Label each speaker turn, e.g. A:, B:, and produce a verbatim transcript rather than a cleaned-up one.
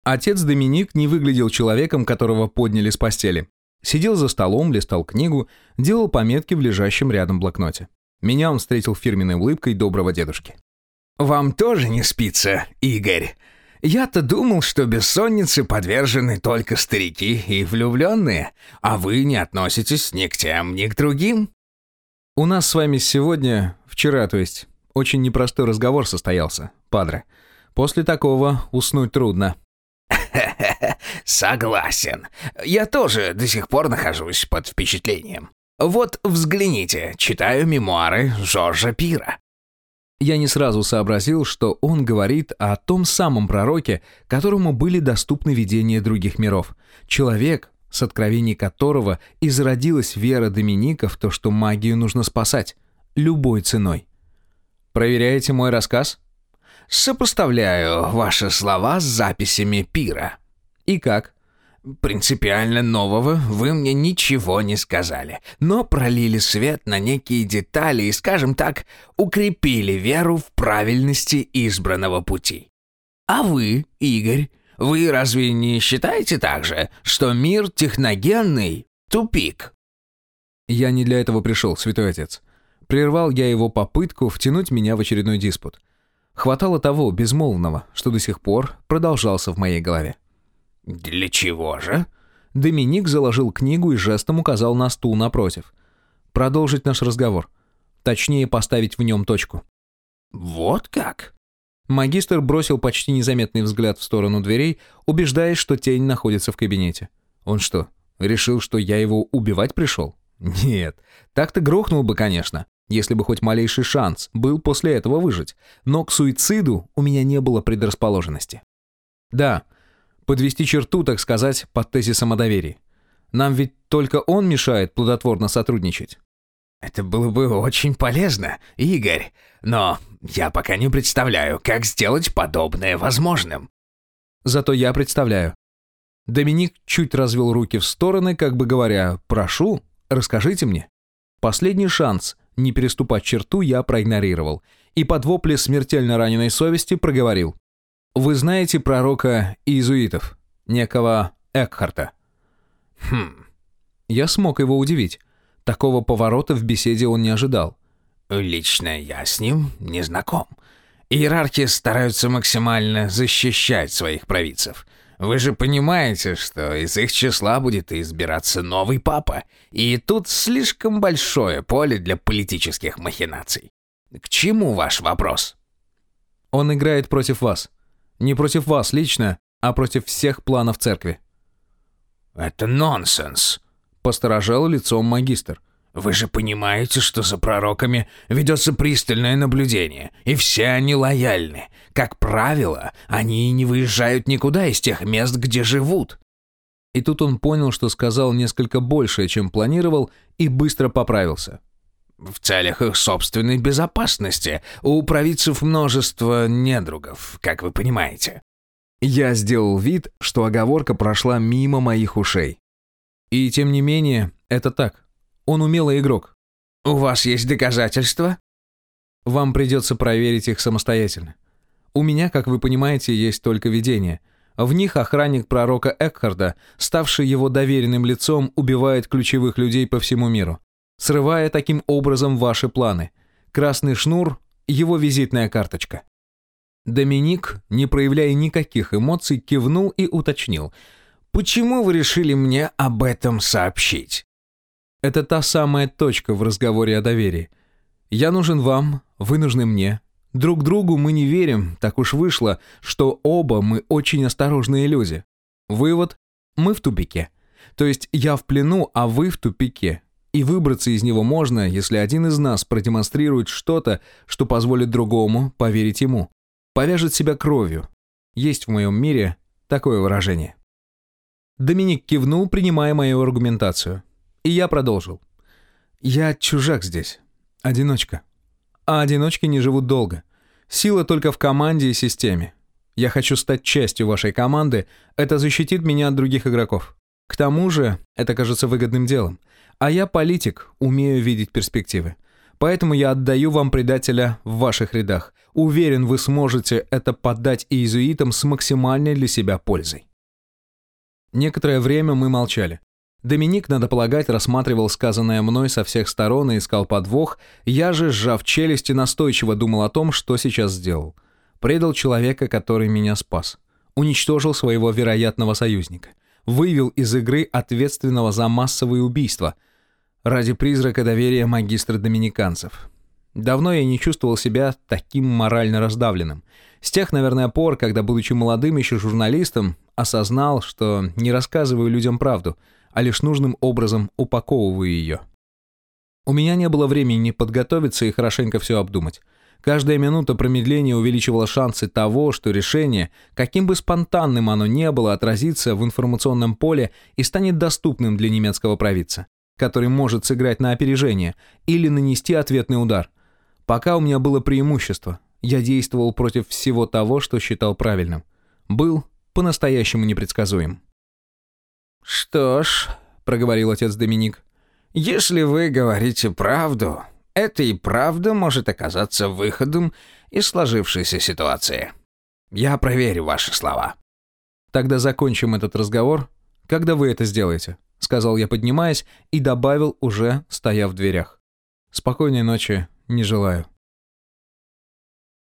A: Отец Доминик не выглядел человеком, которого подняли с постели. Сидел за столом, листал книгу, делал пометки в лежащем рядом блокноте. Меня он встретил фирменной улыбкой доброго дедушки.
B: «Вам тоже не спится, Игорь? Я-то думал, что бессоннице подвержены только старики и влюбленные, а вы не относитесь ни к тем, ни к другим».
A: «У нас с вами сегодня, вчера, то есть, очень непростой разговор состоялся, падре. После такого уснуть трудно».
B: Согласен. Я тоже до сих пор нахожусь под впечатлением. Вот взгляните, читаю мемуары Жоржа Пира.
A: Я не сразу сообразил, что он говорит о том самом пророке, которому были доступны видения других миров. Человек, с откровений которого и зародилась вера Доминика в то, что магию нужно спасать. Любой ценой. Проверяете мой рассказ?
B: Сопоставляю ваши слова с записями Пира.
A: И как?
B: Принципиально нового вы мне ничего не сказали, но пролили свет на некие детали и, скажем так, укрепили веру в правильности избранного пути. А вы, Игорь, вы разве не считаете также, что мир техногенный — тупик?
A: Я не для этого пришел, святой отец. Прервал я его попытку втянуть меня в очередной диспут. Хватало того безмолвного, что до сих пор продолжался в моей голове.
B: «Для чего же?»
A: Доминик заложил книгу и жестом указал на стул напротив. Продолжить наш разговор. Точнее, поставить в нем точку.
B: «Вот как?»
A: Магистр бросил почти незаметный взгляд в сторону дверей, убеждаясь, что тень находится в кабинете. Он что, решил, что я его убивать пришел? Нет, так-то грохнул бы, конечно, если бы хоть малейший шанс был после этого выжить. Но к суициду у меня не было предрасположенности. Да, подвести черту, так сказать, под тезисом о доверии. Нам ведь только он мешает плодотворно сотрудничать.
B: Это было бы очень полезно, Игорь, но я пока не представляю, как сделать подобное возможным.
A: Зато я представляю. Доминик чуть развел руки в стороны, как бы говоря: «Прошу, расскажите мне». Последний шанс не переступать черту я проигнорировал и под вопли смертельно раненой совести проговорил. «Вы знаете пророка иезуитов, некого Экхарта?»
B: «Хм...»
A: Я смог его удивить. Такого поворота в беседе он не ожидал.
B: «Лично я с ним не знаком. Иерархи стараются максимально защищать своих провидцев. Вы же понимаете, что из их числа будет избираться новый папа, и тут слишком большое поле для политических махинаций. К чему ваш вопрос?»
A: «Он играет против вас. Не против вас лично, а против всех планов церкви».
B: «Это нонсенс», —
A: посторожал лицом магистр.
B: «Вы же понимаете, что за пророками ведется пристальное наблюдение, и все они лояльны. Как правило, они не выезжают никуда из тех мест, где живут».
A: И тут он понял, что сказал несколько большее, чем планировал, и быстро поправился.
B: «В целях их собственной безопасности у провидцев множество недругов, как вы понимаете».
A: Я сделал вид, что оговорка прошла мимо моих ушей. И тем не менее, это так. Он умелый игрок.
B: «У вас есть доказательства?»
A: «Вам придется проверить их самостоятельно. У меня, как вы понимаете, есть только видения. В них охранник пророка Экхарда, ставший его доверенным лицом, убивает ключевых людей по всему миру, срывая таким образом ваши планы. Красный шнур — его визитная карточка». Доминик, не проявляя никаких эмоций, кивнул и уточнил.
B: «Почему вы решили мне об этом сообщить?»
A: Это та самая точка в разговоре о доверии. Я нужен вам, вы нужны мне. Друг другу мы не верим, так уж вышло, что оба мы очень осторожные люди. Вывод: мы в тупике. То есть я в плену, а вы в тупике. И выбраться из него можно, если один из нас продемонстрирует что-то, что позволит другому поверить ему. Повяжет себя кровью. Есть в моем мире такое выражение. Доминик кивнул, принимая мою аргументацию. И я продолжил. Я чужак здесь. Одиночка. А одиночки не живут долго. Сила только в команде и системе. Я хочу стать частью вашей команды. Это защитит меня от других игроков. К тому же, это кажется выгодным делом. А я политик, умею видеть перспективы. Поэтому я отдаю вам предателя в ваших рядах. Уверен, вы сможете это подать иезуитам с максимальной для себя пользой». Некоторое время мы молчали. Доминик, надо полагать, рассматривал сказанное мной со всех сторон и искал подвох, я же, сжав челюсти, настойчиво думал о том, что сейчас сделал. Предал человека, который меня спас. Уничтожил своего вероятного союзника. Вывел из игры ответственного за массовые убийства. Ради призрака доверия магистра доминиканцев. Давно я не чувствовал себя таким морально раздавленным. С тех, наверное, пор, когда, будучи молодым еще журналистом, осознал, что не рассказываю людям правду, а лишь нужным образом упаковываю ее. У меня не было времени подготовиться и хорошенько все обдумать. Каждая минута промедления увеличивала шансы того, что решение, каким бы спонтанным оно ни было, отразится в информационном поле и станет доступным для немецкого провидца, который может сыграть на опережение или нанести ответный удар. Пока у меня было преимущество, я действовал против всего того, что считал правильным. Был по-настоящему непредсказуем.
B: «Что ж», — проговорил отец Доминик, — «если вы говорите правду, это и правда может оказаться выходом из сложившейся ситуации. Я проверю ваши слова».
A: «Тогда закончим этот разговор, когда вы это сделаете», — сказал я, поднимаясь, и добавил, уже стоя в дверях. «Спокойной ночи не желаю».